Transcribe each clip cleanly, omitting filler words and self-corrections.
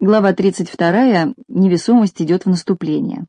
Глава 32. Невесомость идет в наступление.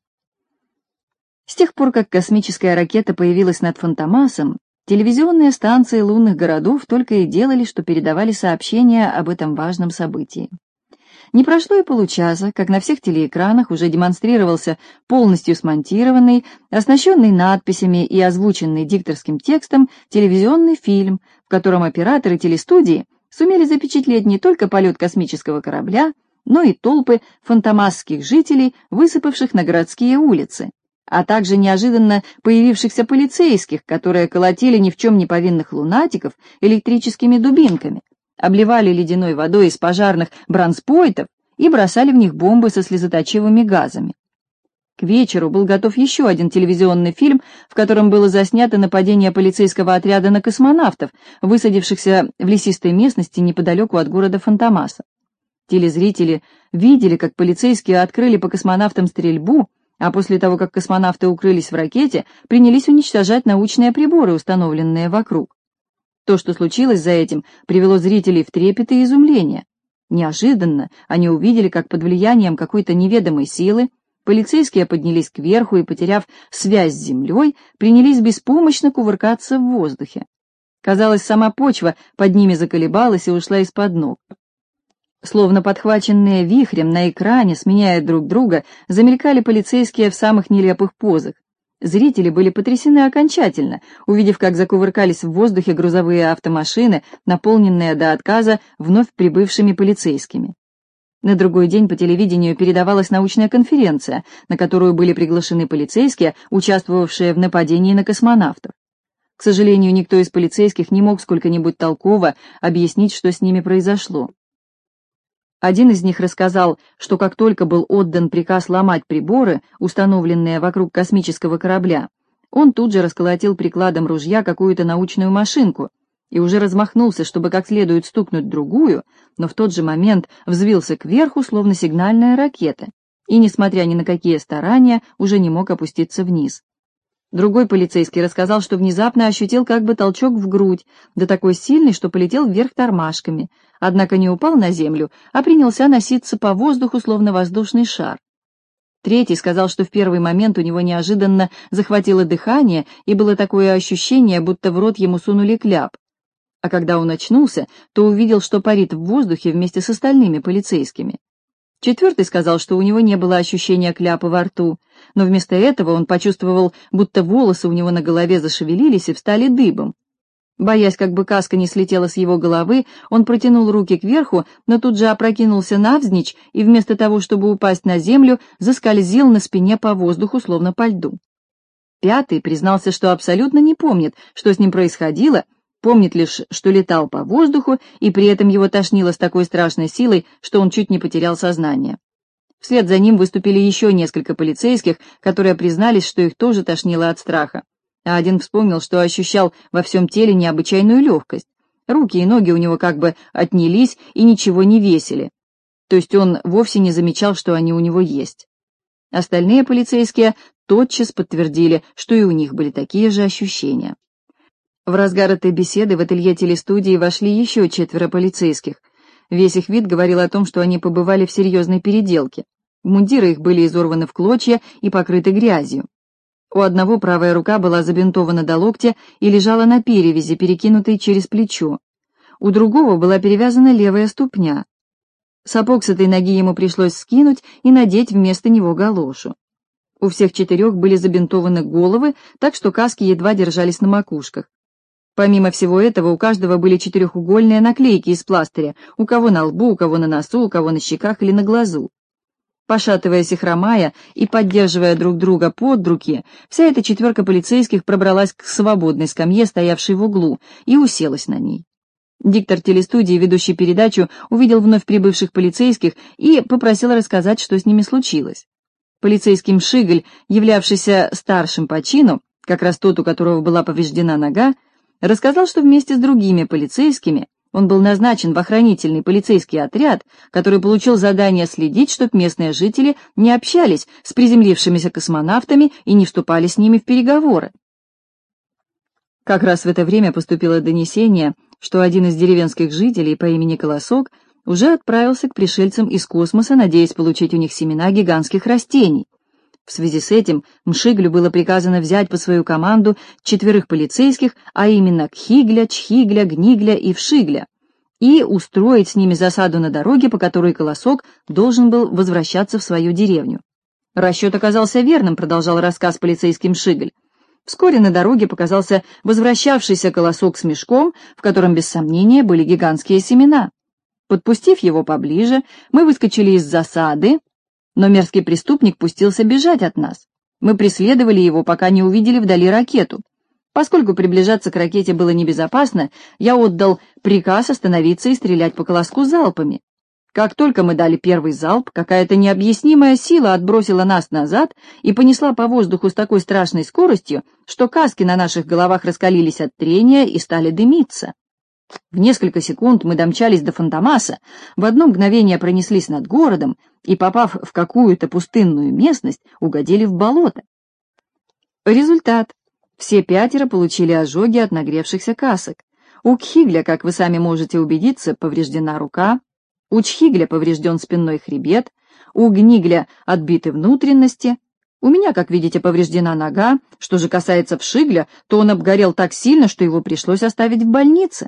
С тех пор, как космическая ракета появилась над Фантомасом, телевизионные станции лунных городов только и делали, что передавали сообщения об этом важном событии. Не прошло и получаса, как на всех телеэкранах уже демонстрировался полностью смонтированный, оснащенный надписями и озвученный дикторским текстом телевизионный фильм, в котором операторы телестудии сумели запечатлеть не только полет космического корабля, но и толпы фантомасских жителей, высыпавших на городские улицы, а также неожиданно появившихся полицейских, которые колотили ни в чем не повинных лунатиков электрическими дубинками, обливали ледяной водой из пожарных бронспойтов и бросали в них бомбы со слезоточивыми газами. К вечеру был готов еще один телевизионный фильм, в котором было заснято нападение полицейского отряда на космонавтов, высадившихся в лесистой местности неподалеку от города Фантомаса. Телезрители видели, как полицейские открыли по космонавтам стрельбу, а после того, как космонавты укрылись в ракете, принялись уничтожать научные приборы, установленные вокруг. То, что случилось за этим, привело зрителей в трепет и изумление. Неожиданно они увидели, как под влиянием какой-то неведомой силы полицейские поднялись кверху и, потеряв связь с землей, принялись беспомощно кувыркаться в воздухе. Казалось, сама почва под ними заколебалась и ушла из-под ног. Словно подхваченные вихрем на экране, сменяя друг друга, замелькали полицейские в самых нелепых позах. Зрители были потрясены окончательно, увидев, как закувыркались в воздухе грузовые автомашины, наполненные до отказа вновь прибывшими полицейскими. На другой день по телевидению передавалась научная конференция, на которую были приглашены полицейские, участвовавшие в нападении на космонавтов. К сожалению, никто из полицейских не мог сколько-нибудь толково объяснить, что с ними произошло. Один из них рассказал, что как только был отдан приказ ломать приборы, установленные вокруг космического корабля, он тут же расколотил прикладом ружья какую-то научную машинку и уже размахнулся, чтобы как следует стукнуть другую, но в тот же момент взвился кверху, словно сигнальная ракета, и, несмотря ни на какие старания, уже не мог опуститься вниз. Другой полицейский рассказал, что внезапно ощутил как бы толчок в грудь, да такой сильный, что полетел вверх тормашками, однако не упал на землю, а принялся носиться по воздуху, словно воздушный шар. Третий сказал, что в первый момент у него неожиданно захватило дыхание, и было такое ощущение, будто в рот ему сунули кляп. А когда он очнулся, то увидел, что парит в воздухе вместе с остальными полицейскими. Четвертый сказал, что у него не было ощущения кляпа во рту, но вместо этого он почувствовал, будто волосы у него на голове зашевелились и встали дыбом. Боясь, как бы каска не слетела с его головы, он протянул руки кверху, но тут же опрокинулся навзничь и вместо того, чтобы упасть на землю, заскользил на спине по воздуху, словно по льду. Пятый признался, что абсолютно не помнит, что с ним происходило, помнит лишь, что летал по воздуху, и при этом его тошнило с такой страшной силой, что он чуть не потерял сознание. Вслед за ним выступили еще несколько полицейских, которые признались, что их тоже тошнило от страха. А один вспомнил, что ощущал во всем теле необычайную легкость. Руки и ноги у него как бы отнялись и ничего не весили. То есть он вовсе не замечал, что они у него есть. Остальные полицейские тотчас подтвердили, что и у них были такие же ощущения. В разгар этой беседы в ателье телестудии вошли еще 4 полицейских. Весь их вид говорил о том, что они побывали в серьезной переделке. Мундиры их были изорваны в клочья и покрыты грязью. У одного правая рука была забинтована до локтя и лежала на перевязи, перекинутой через плечо. У другого была перевязана левая ступня. Сапог с этой ноги ему пришлось скинуть и надеть вместо него галошу. У всех 4 были забинтованы головы, так что каски едва держались на макушках. Помимо всего этого, у каждого были 4-угольные наклейки из пластыря, у кого на лбу, у кого на носу, у кого на щеках или на глазу. Пошатываясь и хромая, и поддерживая друг друга под руки, вся эта 4 полицейских пробралась к свободной скамье, стоявшей в углу, и уселась на ней. Диктор телестудии, ведущий передачу, увидел вновь прибывших полицейских и попросил рассказать, что с ними случилось. Полицейский Мшигль, являвшийся старшим по чину, как раз тот, у которого была повреждена нога, рассказал, что вместе с другими полицейскими он был назначен в охранительный полицейский отряд, который получил задание следить, чтобы местные жители не общались с приземлившимися космонавтами и не вступали с ними в переговоры. Как раз в это время поступило донесение, что один из деревенских жителей по имени Колосок уже отправился к пришельцам из космоса, надеясь получить у них семена гигантских растений. В связи с этим Мшиглю было приказано взять под свою команду 4 полицейских, а именно Кхигля, Чхигля, Гнигля и Вшигля, и устроить с ними засаду на дороге, по которой Колосок должен был возвращаться в свою деревню. «Расчет оказался верным», — продолжал рассказ полицейский Мшигль. Вскоре на дороге показался возвращавшийся Колосок с мешком, в котором, без сомнения, были гигантские семена. Подпустив его поближе, мы выскочили из засады, но мерзкий преступник пустился бежать от нас. Мы преследовали его, пока не увидели вдали ракету. Поскольку приближаться к ракете было небезопасно, я отдал приказ остановиться и стрелять по Колоску залпами. Как только мы дали первый залп, какая-то необъяснимая сила отбросила нас назад и понесла по воздуху с такой страшной скоростью, что каски на наших головах раскалились от трения и стали дымиться. В несколько секунд мы домчались до Фантомаса, в одно мгновение пронеслись над городом и, попав в какую-то пустынную местность, угодили в болото. Результат. Все 5 получили ожоги от нагревшихся касок. У Кхигля, как вы сами можете убедиться, повреждена рука, у Чхигля поврежден спинной хребет, у Гнигля отбиты внутренности, у меня, как видите, повреждена нога. Что же касается Вшигля, то он обгорел так сильно, что его пришлось оставить в больнице.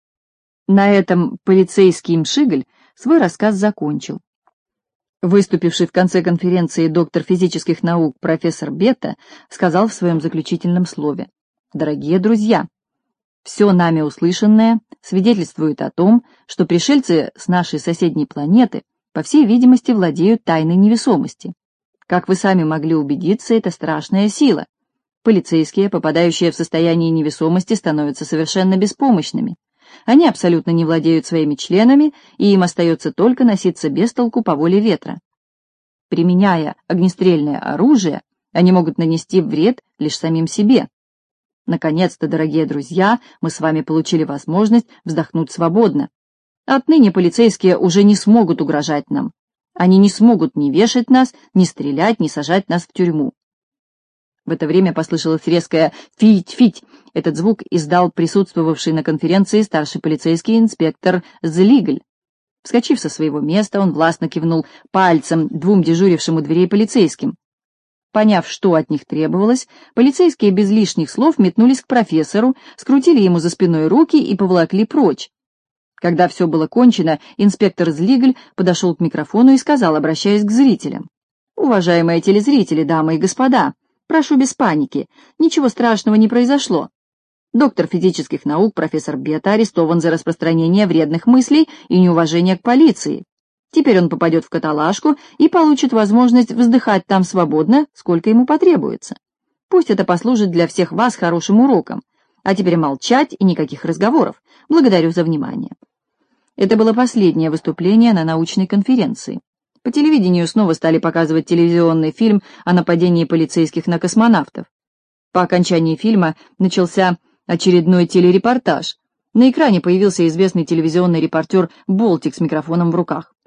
На этом полицейский Мшигль свой рассказ закончил. Выступивший в конце конференции доктор физических наук профессор Бета сказал в своем заключительном слове: «Дорогие друзья, все нами услышанное свидетельствует о том, что пришельцы с нашей соседней планеты, по всей видимости, владеют тайной невесомости. Как вы сами могли убедиться, это страшная сила. Полицейские, попадающие в состояние невесомости, становятся совершенно беспомощными. Они абсолютно не владеют своими членами, и им остается только носиться без толку по воле ветра. Применяя огнестрельное оружие, они могут нанести вред лишь самим себе. Наконец-то, дорогие друзья, мы с вами получили возможность вздохнуть свободно. Отныне полицейские уже не смогут угрожать нам. Они не смогут ни вешать нас, ни стрелять, ни сажать нас в тюрьму». В это время послышалось резкое «фить-фить». Этот звук издал присутствовавший на конференции старший полицейский инспектор Злигль. Вскочив со своего места, он властно кивнул пальцем 2 дежурившим у дверей полицейским. Поняв, что от них требовалось, полицейские без лишних слов метнулись к профессору, скрутили ему за спиной руки и поволокли прочь. Когда все было кончено, инспектор Злигль подошел к микрофону и сказал, обращаясь к зрителям: «Уважаемые телезрители, дамы и господа, прошу без паники, ничего страшного не произошло. Доктор физических наук профессор Бета арестован за распространение вредных мыслей и неуважение к полиции. Теперь он попадет в каталажку и получит возможность вздыхать там свободно, сколько ему потребуется. Пусть это послужит для всех вас хорошим уроком. А теперь молчать и никаких разговоров. Благодарю за внимание». Это было последнее выступление на научной конференции. По телевидению снова стали показывать телевизионный фильм о нападении полицейских на космонавтов. По окончании фильма начался очередной телерепортаж. На экране появился известный телевизионный репортер Болтик с микрофоном в руках.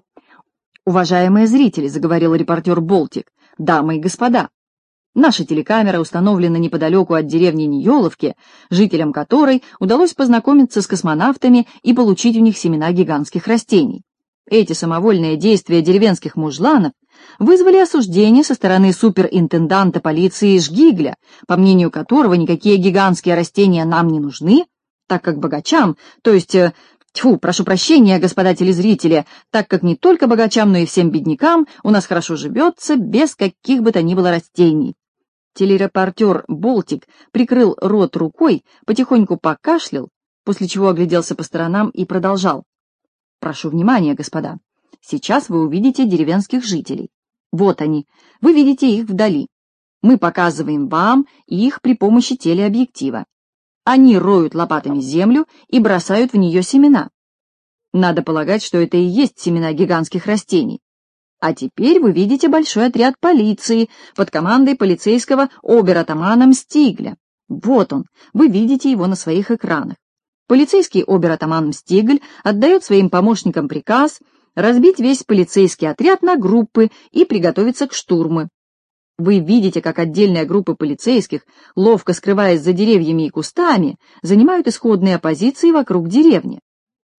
«Уважаемые зрители», — заговорил репортер Болтик, — «дамы и господа, наша телекамера установлена неподалеку от деревни Ниеловки, жителям которой удалось познакомиться с космонавтами и получить у них семена гигантских растений. Эти самовольные действия деревенских мужланов вызвали осуждение со стороны суперинтенданта полиции Жгигля, по мнению которого никакие гигантские растения нам не нужны, так как богачам, то есть, прошу прощения, господа телезрители, так как не только богачам, но и всем беднякам у нас хорошо живется без каких бы то ни было растений». Телерепортер Болтик прикрыл рот рукой, потихоньку покашлял, после чего огляделся по сторонам и продолжал: «Прошу внимания, господа. Сейчас вы увидите деревенских жителей. Вот они, вы видите их вдали. Мы показываем вам их при помощи телеобъектива. Они роют лопатами землю и бросают в нее семена. Надо полагать, что это и есть семена гигантских растений. А теперь вы видите большой отряд полиции под командой полицейского обер-атамана Мстигля. Вот он, вы видите его на своих экранах. Полицейский обер-атаман Мстигль отдает своим помощникам приказ разбить весь полицейский отряд на группы и приготовиться к штурму. Вы видите, как отдельные группы полицейских, ловко скрываясь за деревьями и кустами, занимают исходные позиции вокруг деревни.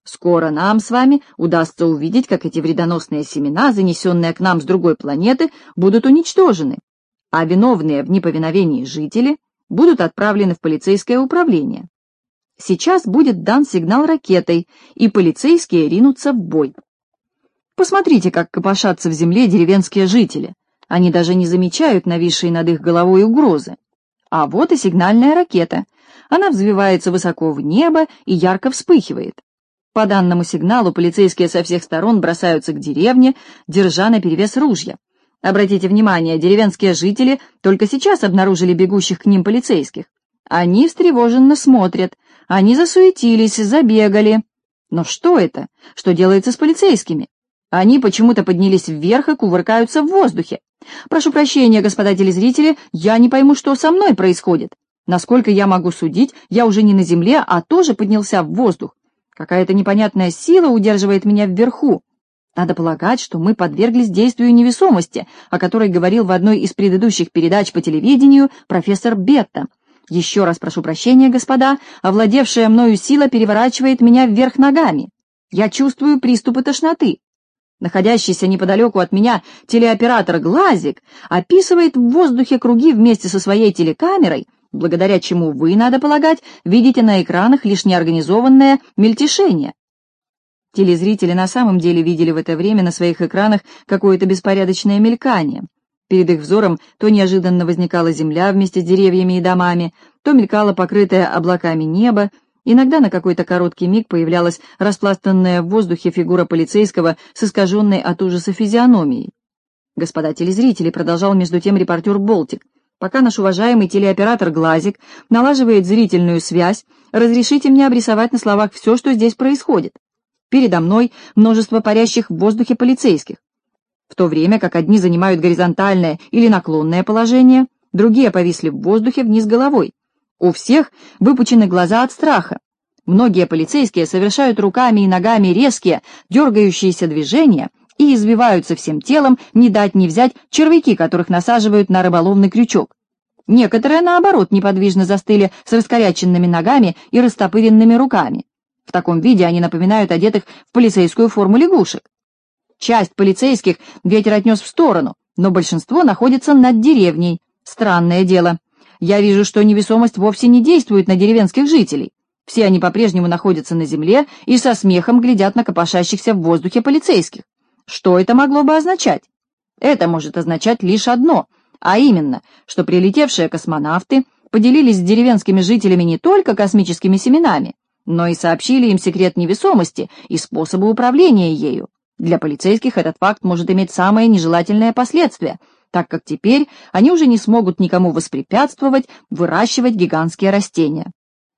Скоро нам с вами удастся увидеть, как эти вредоносные семена, занесенные к нам с другой планеты, будут уничтожены, а виновные в неповиновении жители будут отправлены в полицейское управление. Сейчас будет дан сигнал ракетой, и полицейские ринутся в бой. Посмотрите, как копошатся в земле деревенские жители. Они даже не замечают нависшей над их головой угрозы. А вот и сигнальная ракета. Она взвивается высоко в небо и ярко вспыхивает. По данному сигналу полицейские со всех сторон бросаются к деревне, держа наперевес ружья. Обратите внимание, деревенские жители только сейчас обнаружили бегущих к ним полицейских. Они встревоженно смотрят, они засуетились, забегали. Но что это? Что делается с полицейскими? Они почему-то поднялись вверх и кувыркаются в воздухе. Прошу прощения, господа телезрители, я не пойму, что со мной происходит. Насколько я могу судить, я уже не на земле, а тоже поднялся в воздух. Какая-то непонятная сила удерживает меня вверху. Надо полагать, что мы подверглись действию невесомости, о которой говорил в одной из предыдущих передач по телевидению профессор Бетта. Еще раз прошу прощения, господа, овладевшая мною сила переворачивает меня вверх ногами. Я чувствую приступы тошноты. Находящийся неподалеку от меня телеоператор Глазик описывает в воздухе круги вместе со своей телекамерой, благодаря чему вы, надо полагать, видите на экранах лишь неорганизованное мельтешение. Телезрители на самом деле видели в это время на своих экранах какое-то беспорядочное мелькание. Перед их взором то неожиданно возникала земля вместе с деревьями и домами, то мелькало покрытое облаками небо, иногда на какой-то короткий миг появлялась распластанная в воздухе фигура полицейского с искаженной от ужаса физиономией. Господа телезрители, продолжал между тем репортер Болтик, пока наш уважаемый телеоператор Глазик налаживает зрительную связь, разрешите мне обрисовать на словах все, что здесь происходит. Передо мной множество парящих в воздухе полицейских. В то время как одни занимают горизонтальное или наклонное положение, другие повисли в воздухе вниз головой. У всех выпучены глаза от страха. Многие полицейские совершают руками и ногами резкие, дергающиеся движения и извиваются всем телом, не дать не взять червяки, которых насаживают на рыболовный крючок. Некоторые, наоборот, неподвижно застыли с раскоряченными ногами и растопыренными руками. В таком виде они напоминают одетых в полицейскую форму лягушек. Часть полицейских ветер отнес в сторону, но большинство находится над деревней. Странное дело. Я вижу, что невесомость вовсе не действует на деревенских жителей. Все они по-прежнему находятся на земле и со смехом глядят на копошащихся в воздухе полицейских. Что это могло бы означать? Это может означать лишь одно, а именно, что прилетевшие космонавты поделились с деревенскими жителями не только космическими семенами, но и сообщили им секрет невесомости и способы управления ею. Для полицейских этот факт может иметь самые нежелательные последствия, так как теперь они уже не смогут никому воспрепятствовать выращивать гигантские растения.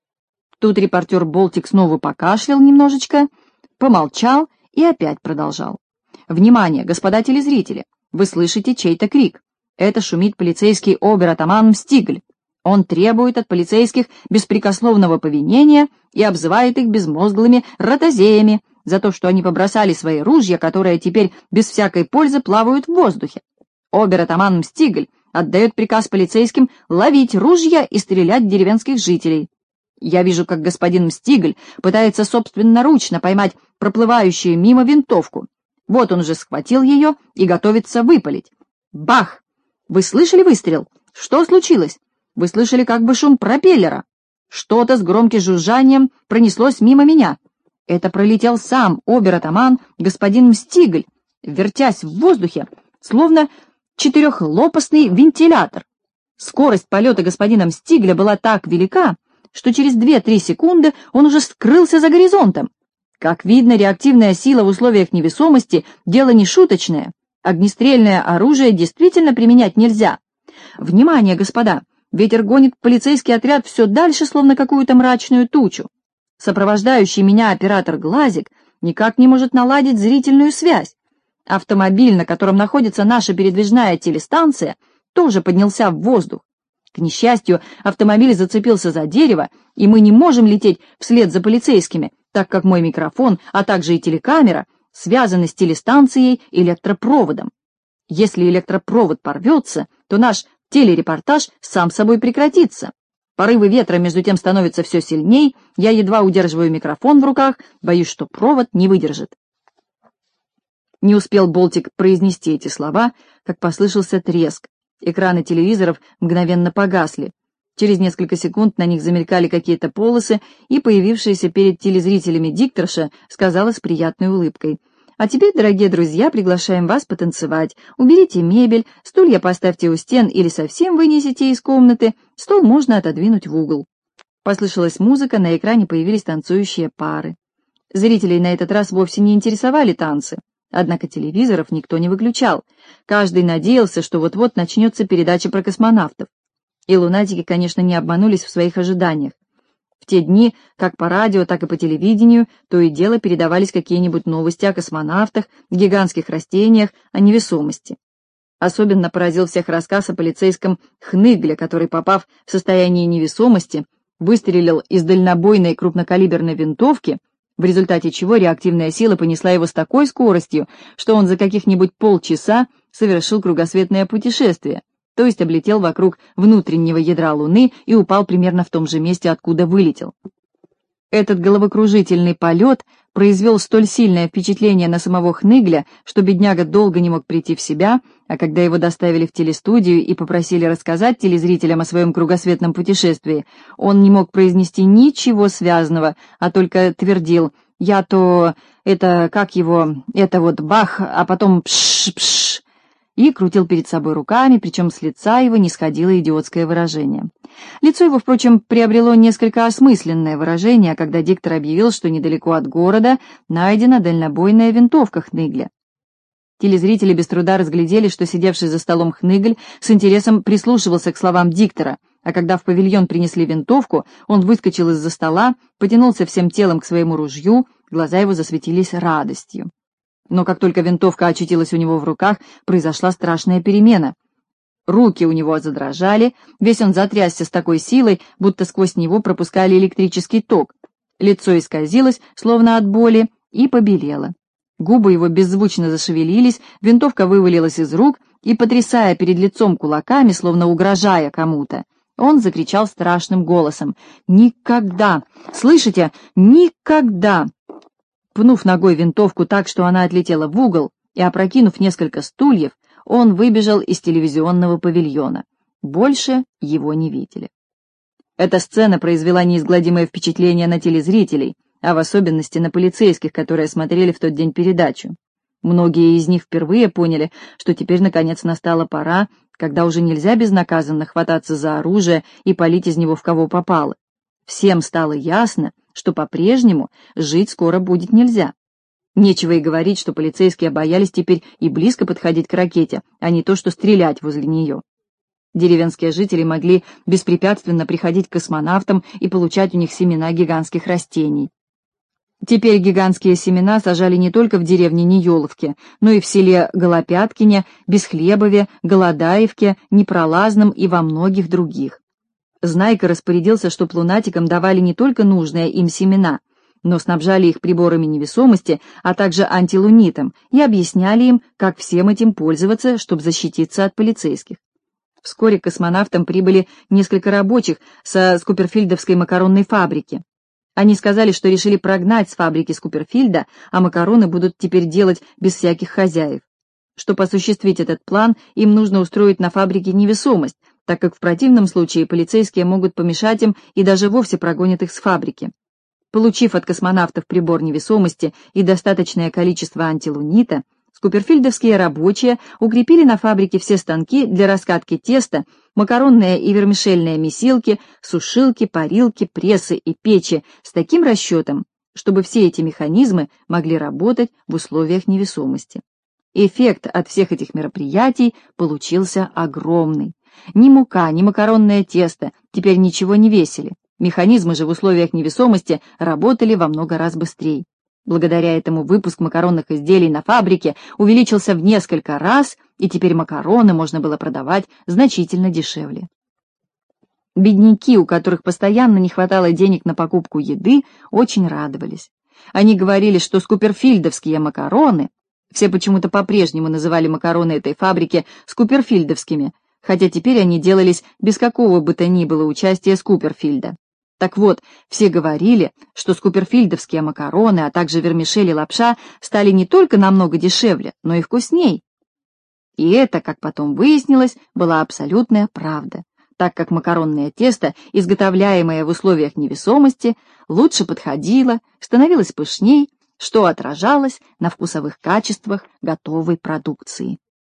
Тут репортер Болтик снова покашлял немножечко, помолчал и опять продолжал. Внимание, господа телезрители, вы слышите чей-то крик. Это шумит полицейский обер-атаман Мстигль. Он требует от полицейских беспрекословного повинения и обзывает их безмозглыми ротозеями за то, что они побросали свои ружья, которые теперь без всякой пользы плавают в воздухе. Обер-атаман Мстигль отдает приказ полицейским ловить ружья и стрелять в деревенских жителей. Я вижу, как господин Мстигль пытается собственноручно поймать проплывающую мимо винтовку. Вот он уже схватил ее и готовится выпалить. Бах! Вы слышали выстрел? Что случилось? Вы слышали как бы шум пропеллера? Что-то с громким жужжанием пронеслось мимо меня. Это пролетел сам обер-атаман господин Мстигль, вертясь в воздухе, словно четырехлопастный вентилятор. Скорость полета господина Мстигля была так велика, что через 2-3 секунды он уже скрылся за горизонтом. Как видно, реактивная сила в условиях невесомости — дело не шуточное. Огнестрельное оружие действительно применять нельзя. Внимание, господа! Ветер гонит полицейский отряд все дальше, словно какую-то мрачную тучу. Сопровождающий меня оператор Глазик никак не может наладить зрительную связь. Автомобиль, на котором находится наша передвижная телестанция, тоже поднялся в воздух. К несчастью, автомобиль зацепился за дерево, и мы не можем лететь вслед за полицейскими, так как мой микрофон, а также и телекамера связаны с телестанцией электропроводом. Если электропровод порвется, то наш телерепортаж сам собой прекратится. Порывы ветра между тем становятся все сильней, я едва удерживаю микрофон в руках, боюсь, что провод не выдержит. Не успел Болтик произнести эти слова, как послышался треск. Экраны телевизоров мгновенно погасли. Через несколько секунд на них замелькали какие-то полосы, и появившаяся перед телезрителями дикторша сказала с приятной улыбкой: «А теперь, дорогие друзья, приглашаем вас потанцевать. Уберите мебель, стулья поставьте у стен или совсем вынесите из комнаты, стол можно отодвинуть в угол». Послышалась музыка, на экране появились танцующие пары. Зрителей на этот раз вовсе не интересовали танцы. Однако телевизоров никто не выключал. Каждый надеялся, что вот-вот начнется передача про космонавтов. И лунатики, конечно, не обманулись в своих ожиданиях. В те дни, как по радио, так и по телевидению, то и дело передавались какие-нибудь новости о космонавтах, гигантских растениях, о невесомости. Особенно поразил всех рассказ о полицейском Хныгле, который, попав в состояние невесомости, выстрелил из дальнобойной крупнокалиберной винтовки, в результате чего реактивная сила понесла его с такой скоростью, что он за каких-нибудь полчаса совершил кругосветное путешествие, то есть облетел вокруг внутреннего ядра Луны и упал примерно в том же месте, откуда вылетел. Этот головокружительный полет произвел столь сильное впечатление на самого Хныгля, что бедняга долго не мог прийти в себя, а когда его доставили в телестудию и попросили рассказать телезрителям о своем кругосветном путешествии, он не мог произнести ничего связанного, а только твердил: «Я то... это... как его... это вот бах, а потом пш-пш», и крутил перед собой руками, причем с лица его не сходило идиотское выражение. Лицо его, впрочем, приобрело несколько осмысленное выражение, когда диктор объявил, что недалеко от города найдена дальнобойная винтовка Хныгля. Телезрители без труда разглядели, что сидевший за столом Хныгль с интересом прислушивался к словам диктора, а когда в павильон принесли винтовку, он выскочил из-за стола, потянулся всем телом к своему ружью, глаза его засветились радостью. Но как только винтовка очутилась у него в руках, произошла страшная перемена. Руки у него задрожали, весь он затрясся с такой силой, будто сквозь него пропускали электрический ток. Лицо исказилось, словно от боли, и побелело. Губы его беззвучно зашевелились, винтовка вывалилась из рук, и, потрясая перед лицом кулаками, словно угрожая кому-то, он закричал страшным голосом: «Никогда! Слышите? Никогда!» Пнув ногой винтовку так, что она отлетела в угол, и опрокинув несколько стульев, он выбежал из телевизионного павильона. Больше его не видели. Эта сцена произвела неизгладимое впечатление на телезрителей, а в особенности на полицейских, которые смотрели в тот день передачу. Многие из них впервые поняли, что теперь наконец настала пора, когда уже нельзя безнаказанно хвататься за оружие и палить из него в кого попало. Всем стало ясно, что по-прежнему жить скоро будет нельзя. Нечего и говорить, что полицейские боялись теперь и близко подходить к ракете, а не то что стрелять возле нее. Деревенские жители могли беспрепятственно приходить к космонавтам и получать у них семена гигантских растений. Теперь гигантские семена сажали не только в деревне Нееловке, но и в селе Голопяткине, Бесхлебове, Голодаевке, Непролазном и во многих других. Знайка распорядился, чтоб лунатикам давали не только нужные им семена, но снабжали их приборами невесомости, а также антилунитом, и объясняли им, как всем этим пользоваться, чтобы защититься от полицейских. Вскоре к космонавтам прибыли несколько рабочих со Скуперфильдовской макаронной фабрики. Они сказали, что решили прогнать с фабрики Скуперфильда, а макароны будут теперь делать без всяких хозяев. Чтобы осуществить этот план, им нужно устроить на фабрике невесомость, так как в противном случае полицейские могут помешать им и даже вовсе прогонят их с фабрики. Получив от космонавтов прибор невесомости и достаточное количество антилунита, скуперфильдовские рабочие укрепили на фабрике все станки для раскатки теста, макаронные и вермишельные месилки, сушилки, парилки, прессы и печи с таким расчетом, чтобы все эти механизмы могли работать в условиях невесомости. Эффект от всех этих мероприятий получился огромный. Ни мука, ни макаронное тесто теперь ничего не весили. Механизмы же в условиях невесомости работали во много раз быстрее. Благодаря этому выпуск макаронных изделий на фабрике увеличился в несколько раз, и теперь макароны можно было продавать значительно дешевле. Бедняки, у которых постоянно не хватало денег на покупку еды, очень радовались. Они говорили, что скуперфильдовские макароны, все почему-то по-прежнему называли макароны этой фабрики скуперфильдовскими, хотя теперь они делались без какого бы то ни было участия Скуперфильда. Так вот, все говорили, что скуперфильдовские макароны, а также вермишель и лапша стали не только намного дешевле, но и вкусней. И это, как потом выяснилось, была абсолютная правда, так как макаронное тесто, изготовляемое в условиях невесомости, лучше подходило, становилось пышней, что отражалось на вкусовых качествах готовой продукции.